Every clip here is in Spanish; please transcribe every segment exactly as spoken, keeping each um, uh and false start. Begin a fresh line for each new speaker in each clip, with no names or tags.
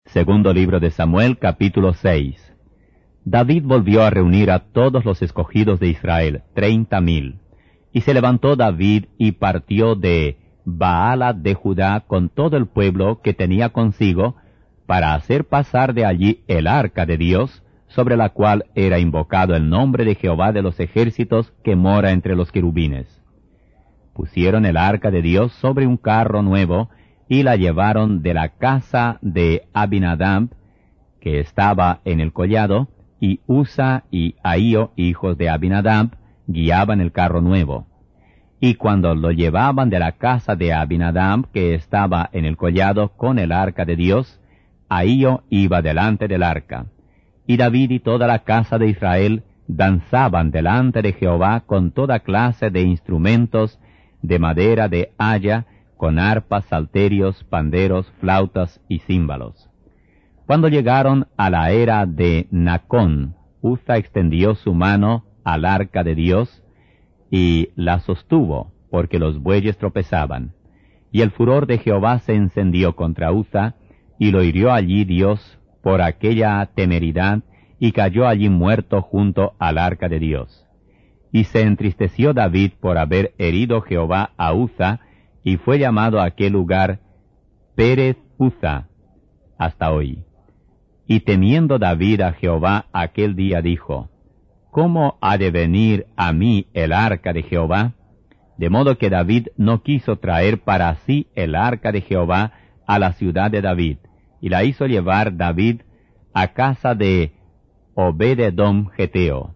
Segundo libro de Samuel, capítulo seis. David volvió a reunir a todos los escogidos de Israel, treinta mil. Y se levantó David y partió de Baala de Judá con todo el pueblo que tenía consigo, para hacer pasar de allí el arca de Dios, sobre la cual era invocado el nombre de Jehová de los ejércitos que mora entre los querubines. Pusieron el arca de Dios sobre un carro nuevo, y la llevaron de la casa de Abinadab, que estaba en el collado, y Uza y Ahío, hijos de Abinadab, guiaban el carro nuevo. Y cuando lo llevaban de la casa de Abinadab, que estaba en el collado, con el arca de Dios, Ahío iba delante del arca. Y David y toda la casa de Israel danzaban delante de Jehová con toda clase de instrumentos de madera de haya, con arpas, salterios, panderos, flautas y címbalos. Cuando llegaron a la era de Nacón, Uza extendió su mano al arca de Dios y la sostuvo, porque los bueyes tropezaban. Y el furor de Jehová se encendió contra Uza, y lo hirió allí Dios por aquella temeridad, y cayó allí muerto junto al arca de Dios. Y se entristeció David por haber herido Jehová a Uza, y fue llamado a aquel lugar Pérez Uza, hasta hoy. Y temiendo David a Jehová aquel día dijo, ¿cómo ha de venir a mí el arca de Jehová? De modo que David no quiso traer para sí el arca de Jehová a la ciudad de David, y la hizo llevar David a casa de Obed-edom Geteo.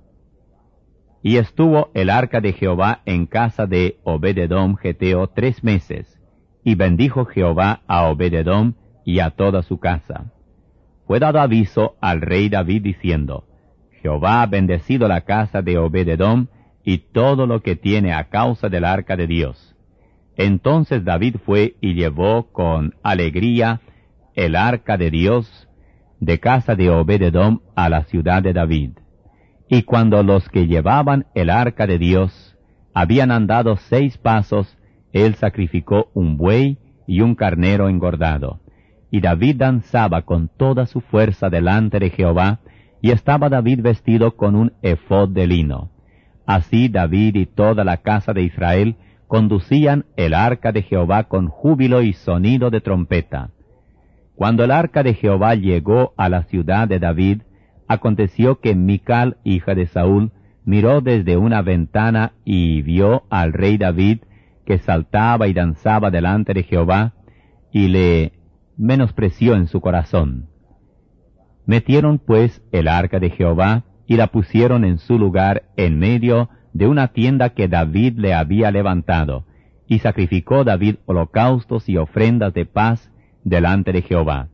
Y estuvo el arca de Jehová en casa de Obed-edom Geteo tres meses, y bendijo Jehová a Obed-edom y a toda su casa. Fue dado aviso al rey David diciendo, Jehová ha bendecido la casa de Obed-edom y todo lo que tiene a causa del arca de Dios. Entonces David fue y llevó con alegría el arca de Dios de casa de Obed-edom a la ciudad de David. Y cuando los que llevaban el arca de Dios habían andado seis pasos, él sacrificó un buey y un carnero engordado. Y David danzaba con toda su fuerza delante de Jehová, y estaba David vestido con un efod de lino. Así David y toda la casa de Israel conducían el arca de Jehová con júbilo y sonido de trompeta. Cuando el arca de Jehová llegó a la ciudad de David, aconteció que Mical, hija de Saúl, miró desde una ventana y vio al rey David, que saltaba y danzaba delante de Jehová, y le menospreció en su corazón. Metieron pues el arca de Jehová, y la pusieron en su lugar en medio de una tienda que David le había levantado, y sacrificó David holocaustos y ofrendas de paz delante de Jehová.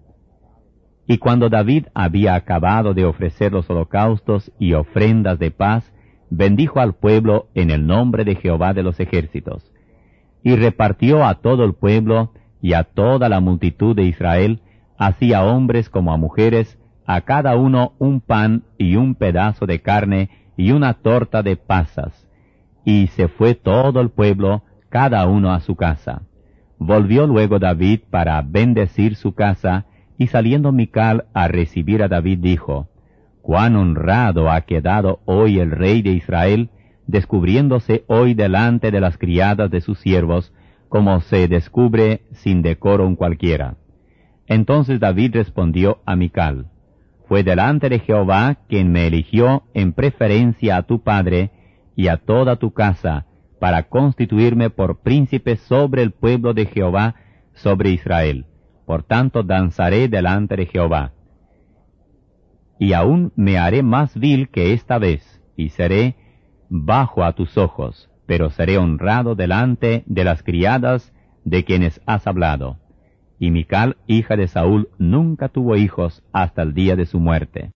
Y cuando David había acabado de ofrecer los holocaustos y ofrendas de paz, bendijo al pueblo en el nombre de Jehová de los ejércitos. Y repartió a todo el pueblo y a toda la multitud de Israel, así a hombres como a mujeres, a cada uno un pan y un pedazo de carne y una torta de pasas. Y se fue todo el pueblo, cada uno a su casa. Volvió luego David para bendecir su casa, y saliendo Mical a recibir a David dijo, «Cuán honrado ha quedado hoy el rey de Israel, descubriéndose hoy delante de las criadas de sus siervos, como se descubre sin decoro un cualquiera». Entonces David respondió a Mical, «Fue delante de Jehová quien me eligió en preferencia a tu padre y a toda tu casa, para constituirme por príncipe sobre el pueblo de Jehová, sobre Israel. Por tanto danzaré delante de Jehová. Y aún me haré más vil que esta vez, y seré bajo a tus ojos, pero seré honrado delante de las criadas de quienes has hablado». Y Mical, hija de Saúl, nunca tuvo hijos hasta el día de su muerte.